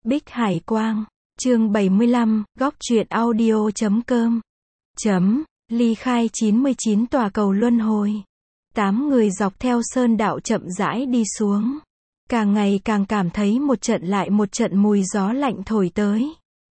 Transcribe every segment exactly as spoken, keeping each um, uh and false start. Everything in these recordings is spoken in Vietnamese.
Bích Hải Quang, chương bảy mươi lăm, góc truyện audio chấm com. Chấm, ly khai chín mươi chín tòa cầu luân hồi. Tám người dọc theo sơn đạo chậm rãi đi xuống. Càng ngày càng cảm thấy một trận lại một trận mùi gió lạnh thổi tới.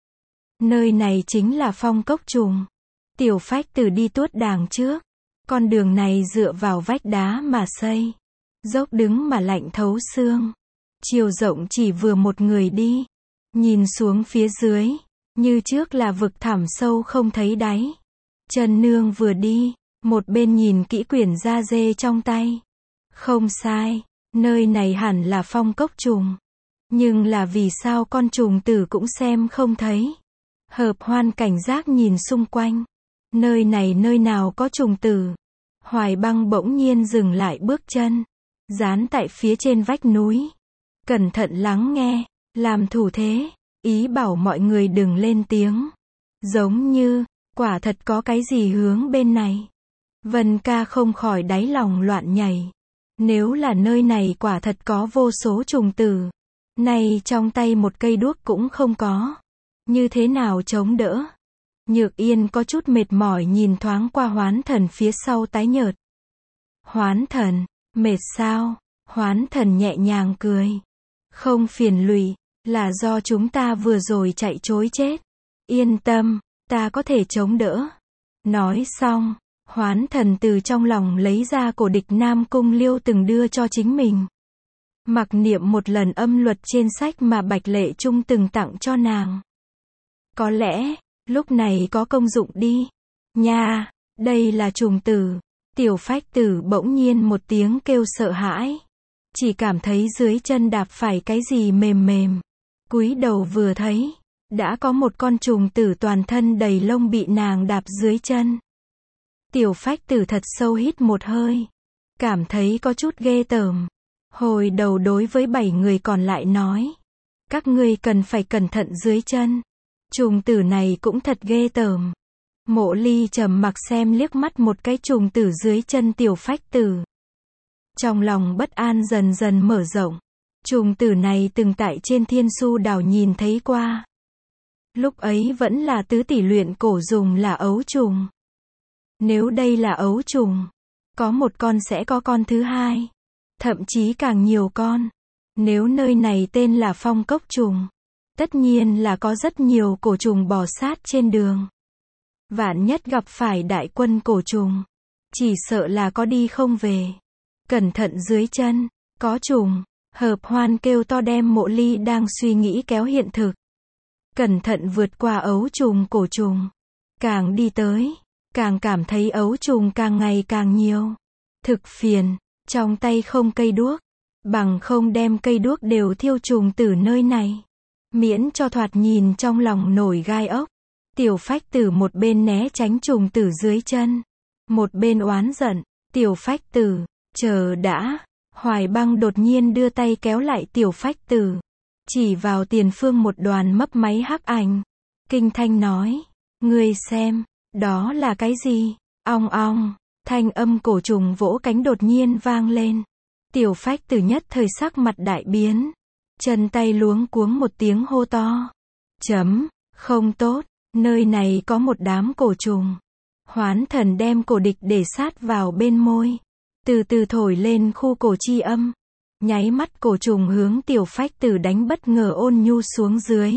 Nơi này chính là Phong Cốc Trùng. Tiểu Phách Tử đi tuốt đàng trước. Con đường này dựa vào vách đá mà xây. Dốc đứng mà lạnh thấu xương. Chiều rộng chỉ vừa một người đi. Nhìn xuống phía dưới, như trước là vực thẳm sâu không thấy đáy. Trần Nương vừa đi, một bên nhìn kỹ quyển da dê trong tay. Không sai, nơi này hẳn là Phong Cốc Trùng. Nhưng là vì sao con trùng tử cũng xem không thấy. Hợp Hoan cảnh giác nhìn xung quanh. Nơi này nơi nào có trùng tử. Hoài Băng bỗng nhiên dừng lại bước chân. Dán tại phía trên vách núi. Cẩn thận lắng nghe, làm thủ thế, ý bảo mọi người đừng lên tiếng. Giống như, quả thật có cái gì hướng bên này. Vân Ca không khỏi đáy lòng loạn nhảy. Nếu là nơi này quả thật có vô số trùng tử. Này trong tay một cây đuốc cũng không có. Như thế nào chống đỡ? Nhược Yên có chút mệt mỏi nhìn thoáng qua Hoán Thần phía sau tái nhợt. Hoán Thần, mệt sao? Hoán Thần nhẹ nhàng cười. Không phiền lụy, là do chúng ta vừa rồi chạy trối chết. Yên tâm, ta có thể chống đỡ. Nói xong, Hoán Thần từ trong lòng lấy ra cổ địch Nam Cung Liêu từng đưa cho chính mình. Mặc niệm một lần âm luật trên sách mà Bạch Lệ Trung từng tặng cho nàng. Có lẽ, lúc này có công dụng đi. Nha, đây là trùng tử. Tiểu Phách Tử bỗng nhiên một tiếng kêu sợ hãi. Chỉ cảm thấy dưới chân đạp phải cái gì mềm mềm. Cúi đầu vừa thấy, đã có một con trùng tử toàn thân đầy lông bị nàng đạp dưới chân. Tiểu Phách Tử thật sâu hít một hơi. Cảm thấy có chút ghê tởm. Hồi đầu đối với bảy người còn lại nói. Các ngươi cần phải cẩn thận dưới chân. Trùng tử này cũng thật ghê tởm. Mộ Ly trầm mặc xem liếc mắt một cái trùng tử dưới chân Tiểu Phách Tử. Trong lòng bất an dần dần mở rộng. Trùng tử này từng tại trên Thiên Su Đảo nhìn thấy qua. Lúc ấy vẫn là tứ tỷ luyện cổ dùng là ấu trùng. Nếu đây là ấu trùng, có một con sẽ có con thứ hai. Thậm chí càng nhiều con. Nếu nơi này tên là Phong Cốc Trùng, tất nhiên là có rất nhiều cổ trùng bò sát trên đường. Vạn nhất gặp phải đại quân cổ trùng, chỉ sợ là có đi không về. Cẩn thận dưới chân, có trùng. Hợp Hoan kêu to đem Mộ Ly đang suy nghĩ kéo hiện thực. Cẩn thận vượt qua ấu trùng cổ trùng. Càng đi tới, càng cảm thấy ấu trùng càng ngày càng nhiều. Thực phiền, trong tay không cây đuốc. Bằng không đem cây đuốc đều thiêu trùng tử nơi này. Miễn cho thoạt nhìn trong lòng nổi gai ốc. Tiểu Phách Tử một bên né tránh trùng tử dưới chân. Một bên oán giận. Tiểu Phách Tử, chờ đã. Hoài Băng đột nhiên đưa tay kéo lại Tiểu Phách Tử. Chỉ vào tiền phương một đoàn mấp máy hắc ảnh. Kinh thanh nói. Ngươi xem, đó là cái gì? Ong ong, thanh âm cổ trùng vỗ cánh đột nhiên vang lên. Tiểu Phách Tử nhất thời sắc mặt đại biến. Chân tay luống cuống một tiếng hô to. Chấm, không tốt, nơi này có một đám cổ trùng. Hoán Thần đem cổ địch để sát vào bên môi. Từ từ thổi lên khu cổ chi âm. Nháy mắt cổ trùng hướng Tiểu Phách Tử đánh bất ngờ ôn nhu xuống dưới.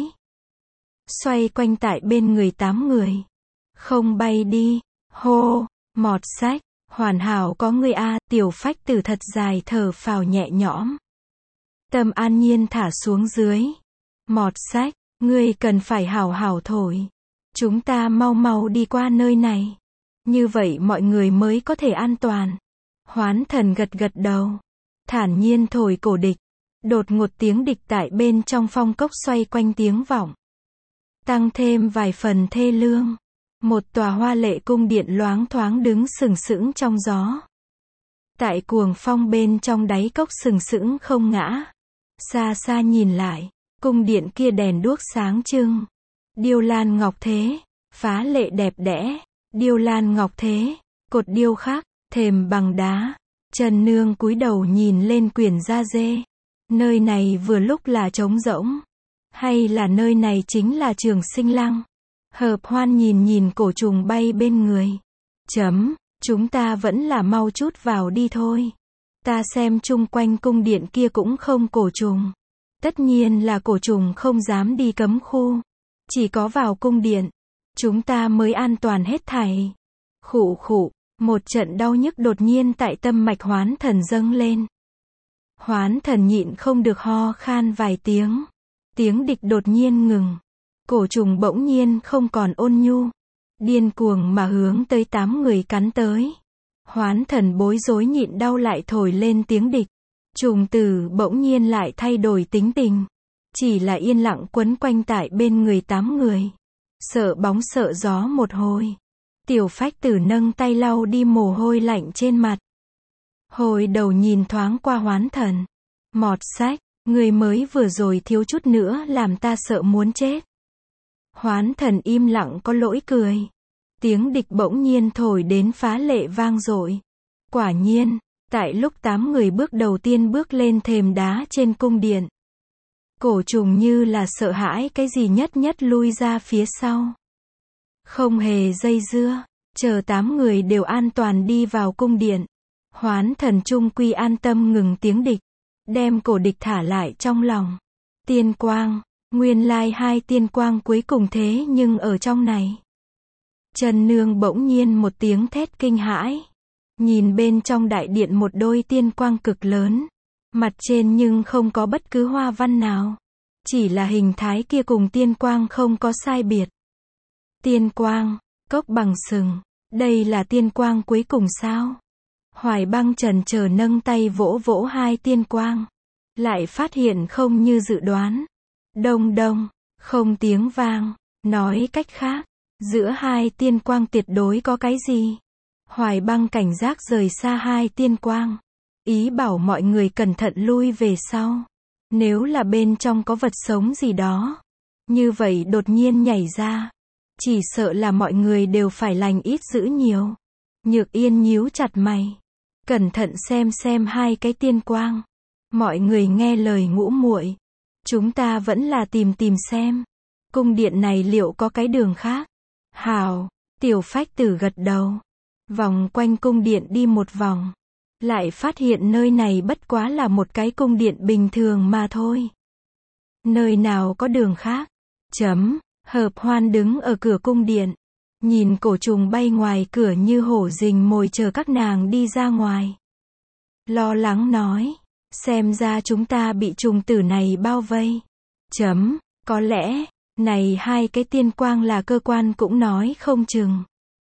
Xoay quanh tại bên người tám người. Không bay đi. Hô, Mọt Sách, hoàn hảo có người a. Tiểu Phách Tử thật dài thở phào nhẹ nhõm. Tâm an nhiên thả xuống dưới. Mọt Sách, ngươi cần phải hảo hảo thổi. Chúng ta mau mau đi qua nơi này. Như vậy mọi người mới có thể an toàn. Hoán Thần gật gật đầu. Thản nhiên thổi cổ địch. Đột ngột tiếng địch tại bên trong phong cốc xoay quanh tiếng vọng. Tăng thêm vài phần thê lương. Một tòa hoa lệ cung điện loáng thoáng đứng sừng sững trong gió. Tại cuồng phong bên trong đáy cốc sừng sững không ngã. Xa xa nhìn lại, cung điện kia đèn đuốc sáng trưng. Điêu lan ngọc thế, phá lệ đẹp đẽ. Điêu lan ngọc thế, cột điêu khắc, thềm bằng đá. Trần Nương cúi đầu nhìn lên quyển da dê. Nơi này vừa lúc là trống rỗng. Hay là nơi này chính là Trường Sinh Lăng? Hợp Hoan nhìn nhìn cổ trùng bay bên người. Chấm, chúng ta vẫn là mau chút vào đi thôi. Ta xem chung quanh cung điện kia cũng không cổ trùng. Tất nhiên là cổ trùng không dám đi cấm khu. Chỉ có vào cung điện, chúng ta mới an toàn hết thảy. Khụ khụ, một trận đau nhức đột nhiên tại tâm mạch Hoán Thần dâng lên. Hoán Thần nhịn không được ho khan vài tiếng. Tiếng địch đột nhiên ngừng. Cổ trùng bỗng nhiên không còn ôn nhu. Điên cuồng mà hướng tới tám người cắn tới. Hoán Thần bối rối nhịn đau lại thổi lên tiếng địch. Trùng tử bỗng nhiên lại thay đổi tính tình. Chỉ là yên lặng quấn quanh tại bên người tám người. Sợ bóng sợ gió một hồi. Tiểu Phách Tử nâng tay lau đi mồ hôi lạnh trên mặt. Hồi đầu nhìn thoáng qua Hoán Thần. Mọt sách, người mới vừa rồi thiếu chút nữa làm ta sợ muốn chết. Hoán Thần im lặng có lỗi cười. Tiếng địch bỗng nhiên thổi đến phá lệ vang dội. Quả nhiên, tại lúc tám người bước đầu tiên bước lên thềm đá trên cung điện. Cổ trùng như là sợ hãi cái gì nhất nhất lui ra phía sau. Không hề dây dưa, chờ tám người đều an toàn đi vào cung điện. Hoán Thần trung quy an tâm ngừng tiếng địch. Đem cổ địch thả lại trong lòng. Tiên quang, nguyên lai hai tiên quang cuối cùng thế nhưng ở trong này. Trần Nương bỗng nhiên một tiếng thét kinh hãi. Nhìn bên trong đại điện một đôi tiên quang cực lớn. Mặt trên nhưng không có bất cứ hoa văn nào. Chỉ là hình thái kia cùng tiên quang không có sai biệt. Tiên quang, cốc bằng sừng. Đây là tiên quang cuối cùng sao? Hoài Băng chần chờ nâng tay vỗ vỗ hai tiên quang. Lại phát hiện không như dự đoán. Đông đông, không tiếng vang. Nói cách khác, giữa hai tiên quang tuyệt đối có cái gì? Hoài Băng cảnh giác rời xa hai tiên quang. Ý bảo mọi người cẩn thận lui về sau. Nếu là bên trong có vật sống gì đó. Như vậy đột nhiên nhảy ra. Chỉ sợ là mọi người đều phải lành ít dữ nhiều. Nhược Yên nhíu chặt mày. Cẩn thận xem xem hai cái tiên quang. Mọi người nghe lời Ngũ muội. Chúng ta vẫn là tìm tìm xem. Cung điện này liệu có cái đường khác? Hào, Tiểu Phách Tử gật đầu. Vòng quanh cung điện đi một vòng. Lại phát hiện nơi này bất quá là một cái cung điện bình thường mà thôi. Nơi nào có đường khác? Chấm, Hợp Hoan đứng ở cửa cung điện. Nhìn cổ trùng bay ngoài cửa như hổ rình mồi chờ các nàng đi ra ngoài. Lo lắng nói. Xem ra chúng ta bị trùng tử này bao vây. Chấm, có lẽ, này hai cái tiên quang là cơ quan cũng nói không chừng.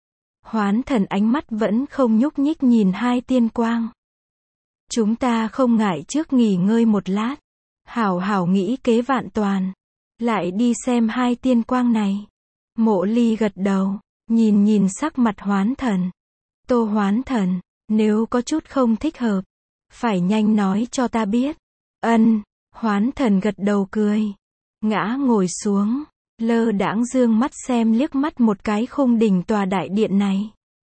Hoán Thần ánh mắt vẫn không nhúc nhích nhìn hai tiên quang. Chúng ta không ngại trước nghỉ ngơi một lát. Hảo hảo nghĩ kế vạn toàn. Lại đi xem hai tiên quang này. Mộ Ly gật đầu, nhìn nhìn sắc mặt Hoán Thần. Tô Hoán Thần, nếu có chút không thích hợp, phải nhanh nói cho ta biết. Ân, Hoán Thần gật đầu cười. Ngã ngồi xuống, lơ đãng dương mắt xem liếc mắt một cái khung đỉnh tòa đại điện này.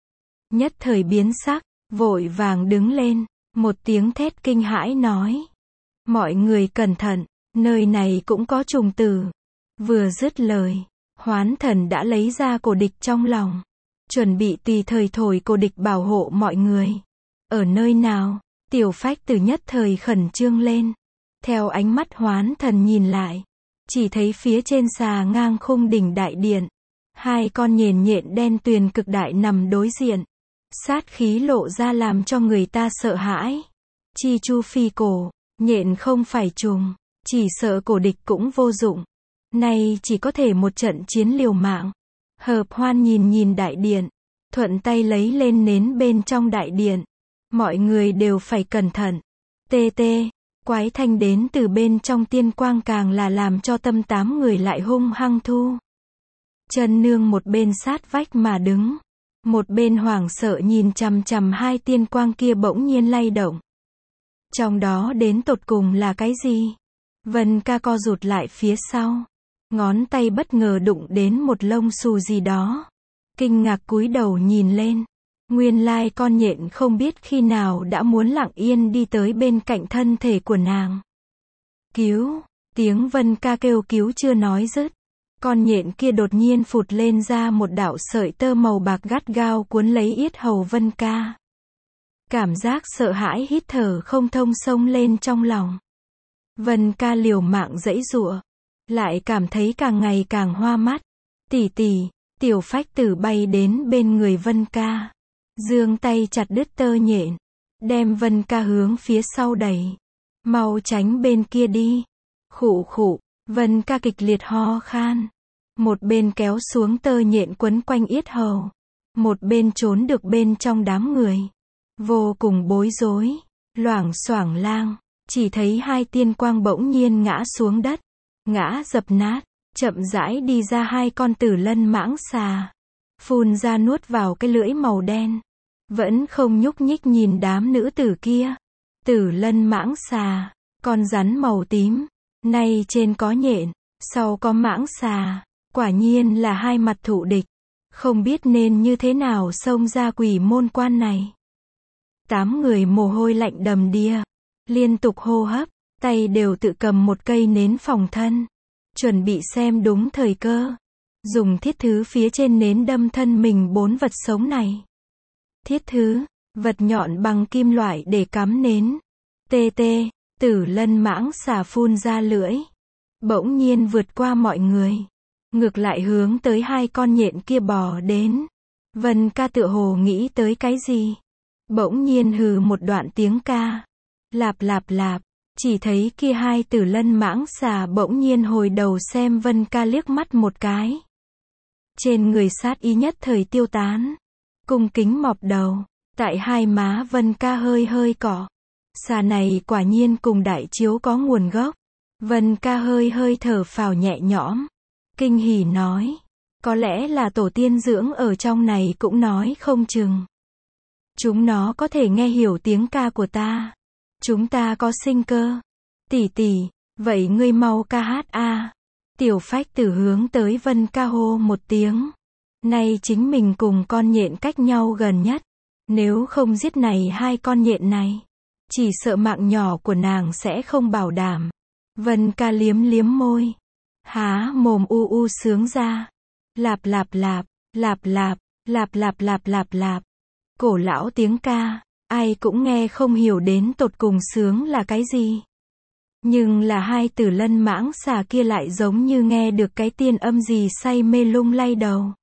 Nhất thời biến sắc, vội vàng đứng lên, một tiếng thét kinh hãi nói. Mọi người cẩn thận, nơi này cũng có trùng tử. Vừa dứt lời, Hoán Thần đã lấy ra cổ địch trong lòng. Chuẩn bị tùy thời thổi cổ địch bảo hộ mọi người. Ở nơi nào? Tiểu Phách Tử nhất thời khẩn trương lên. Theo ánh mắt Hoán Thần nhìn lại. Chỉ thấy phía trên xà ngang khung đỉnh đại điện. Hai con nhện nhện đen tuyền cực đại nằm đối diện. Sát khí lộ ra làm cho người ta sợ hãi. Chi chu phi cổ, nhện không phải trùng. Chỉ sợ cổ địch cũng vô dụng. Nay chỉ có thể một trận chiến liều mạng. Hợp Hoan nhìn nhìn đại điện. Thuận tay lấy lên nến bên trong đại điện. Mọi người đều phải cẩn thận. Tê tê, quái thanh đến từ bên trong tiên quang càng là làm cho tâm tám người lại hung hăng thu. Trần Nương một bên sát vách mà đứng. Một bên hoảng sợ nhìn chằm chằm hai tiên quang kia bỗng nhiên lay động. Trong đó đến tột cùng là cái gì? Vân ca co rụt lại phía sau. Ngón tay bất ngờ đụng đến một lông xù gì đó. Kinh ngạc cúi đầu nhìn lên. Nguyên lai con nhện không biết khi nào đã muốn lặng yên đi tới bên cạnh thân thể của nàng. Cứu, Tiếng Vân Ca kêu cứu chưa nói dứt. Con nhện kia đột nhiên phụt lên ra một đạo sợi tơ màu bạc gắt gao cuốn lấy yết hầu Vân Ca. Cảm giác sợ hãi hít thở không thông xông lên trong lòng. Vân Ca liều mạng giãy giụa, lại cảm thấy càng ngày càng hoa mắt. Tỷ tỷ, Tiểu Phách Tử bay đến bên người Vân Ca, giương tay chặt đứt tơ nhện, đem Vân Ca hướng phía sau đẩy. Mau tránh bên kia đi. Khụ khụ, Vân Ca kịch liệt ho khan. Một bên kéo xuống tơ nhện quấn quanh yết hầu, một bên trốn được bên trong đám người. Vô cùng bối rối, loảng xoảng lang, chỉ thấy hai tiên quang bỗng nhiên ngã xuống đất, ngã dập nát, chậm rãi đi ra hai con tử lân mãng xà, phun ra nuốt vào cái lưỡi màu đen, vẫn không nhúc nhích nhìn đám nữ tử kia. Tử lân mãng xà, con rắn màu tím, nay trên có nhện, sau có mãng xà, quả nhiên là hai mặt thù địch, không biết nên như thế nào xông ra quỷ môn quan này. Tám người mồ hôi lạnh đầm đìa, liên tục hô hấp, tay đều tự cầm một cây nến phòng thân, chuẩn bị xem đúng thời cơ, dùng thiết thứ phía trên nến đâm thân mình bốn vật sống này. Thiết thứ, vật nhọn bằng kim loại để cắm nến. Tê tê, tử lân mãng xà phun ra lưỡi, bỗng nhiên vượt qua mọi người, ngược lại hướng tới hai con nhện kia bò đến. Vân Ca tựa hồ nghĩ tới cái gì, bỗng nhiên hừ một đoạn tiếng ca, lạp lạp lạp, chỉ thấy kia hai tử lân mãng xà bỗng nhiên hồi đầu xem Vân Ca liếc mắt một cái. Trên người sát ý nhất thời tiêu tán, cung kính mọc đầu, tại hai má Vân Ca hơi hơi cọ. Xà này quả nhiên cùng đại chiếu có nguồn gốc. Vân Ca hơi hơi thở phào nhẹ nhõm, kinh hỉ nói, có lẽ là tổ tiên dưỡng ở trong này cũng nói không chừng. Chúng nó có thể nghe hiểu tiếng ca của ta. Chúng ta có sinh cơ. Tỷ tỷ, vậy ngươi mau ca hát a. Tiểu Phách Tử hướng tới Vân Ca hô một tiếng. Nay chính mình cùng con nhện cách nhau gần nhất. Nếu không giết này hai con nhện này, chỉ sợ mạng nhỏ của nàng sẽ không bảo đảm. Vân Ca liếm liếm môi, há mồm u u sướng ra. Lạp lạp lạp, lạp lạp, lạp lạp lạp lạp lạp. Cổ lão tiếng ca, ai cũng nghe không hiểu đến tột cùng sướng là cái gì. Nhưng là hai tử lân mãng xà kia lại giống như nghe được cái tiên âm gì say mê lung lay đầu.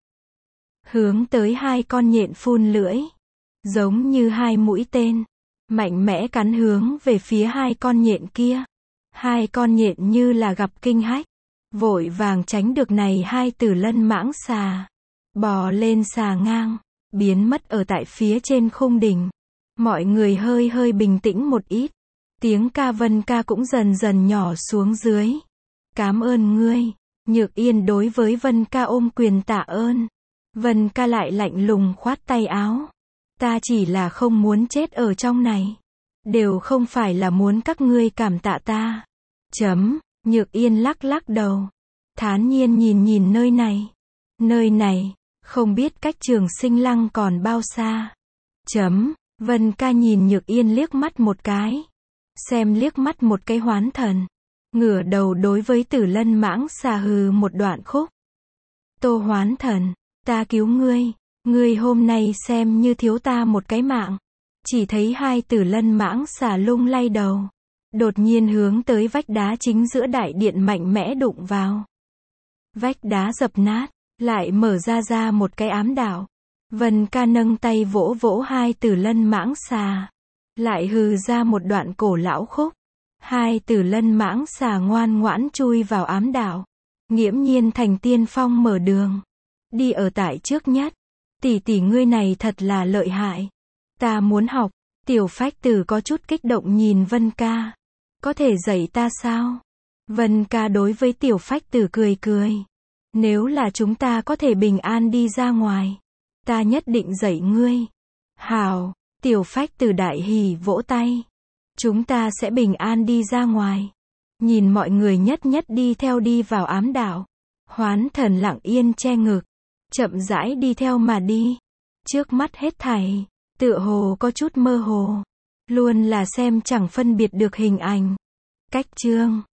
Hướng tới hai con nhện phun lưỡi, giống như hai mũi tên, mạnh mẽ cắn hướng về phía hai con nhện kia. Hai con nhện như là gặp kinh hách, vội vàng tránh được này hai tử lân mãng xà, bò lên xà ngang, biến mất ở tại phía trên khung đỉnh. Mọi người hơi hơi bình tĩnh một ít, tiếng ca Vân Ca cũng dần dần nhỏ xuống dưới. Cám ơn ngươi. Nhược Yên đối với Vân Ca ôm quyền tạ ơn. Vân Ca lại lạnh lùng khoát tay áo. Ta chỉ là không muốn chết ở trong này. Đều không phải là muốn các ngươi cảm tạ ta. Chấm, Nhược Yên lắc lắc đầu. Thán nhiên nhìn nhìn nơi này. Nơi này, không biết cách Trường Sinh Lăng còn bao xa. Chấm, Vân Ca nhìn Nhược Yên liếc mắt một cái. Xem liếc mắt một cái Hoán Thần. Ngửa đầu đối với Tử Lân mãng xà hừ một đoạn khúc. Tô Hoán Thần, ta cứu ngươi. Ngươi hôm nay xem như thiếu ta một cái mạng. Chỉ thấy hai Tử Lân mãng xà lung lay đầu. Đột nhiên hướng tới vách đá chính giữa đại điện mạnh mẽ đụng vào. Vách đá dập nát, lại mở ra ra một cái ám đạo. Vân Ca nâng tay vỗ vỗ hai Tử Lân mãng xà, lại hừ ra một đoạn cổ lão khúc. Hai Tử Lân mãng xà ngoan ngoãn chui vào ám đạo, nghiễm nhiên thành tiên phong mở đường, đi ở tại trước nhất. Tỷ tỷ ngươi này thật là lợi hại, ta muốn học. Tiểu Phách Tử có chút kích động nhìn Vân Ca, có thể dạy ta sao? Vân Ca đối với Tiểu Phách Tử cười cười, nếu là chúng ta có thể bình an đi ra ngoài, ta nhất định dạy ngươi. Hào, Tiểu Phách Tử đại hỉ vỗ tay. Chúng ta sẽ bình an đi ra ngoài. Nhìn mọi người nhất nhất đi theo đi vào ám đạo. Hoán Thần lặng yên che ngực, chậm rãi đi theo mà đi. Trước mắt hết thảy, tựa hồ có chút mơ hồ. Luôn là xem chẳng phân biệt được hình ảnh. Cách chương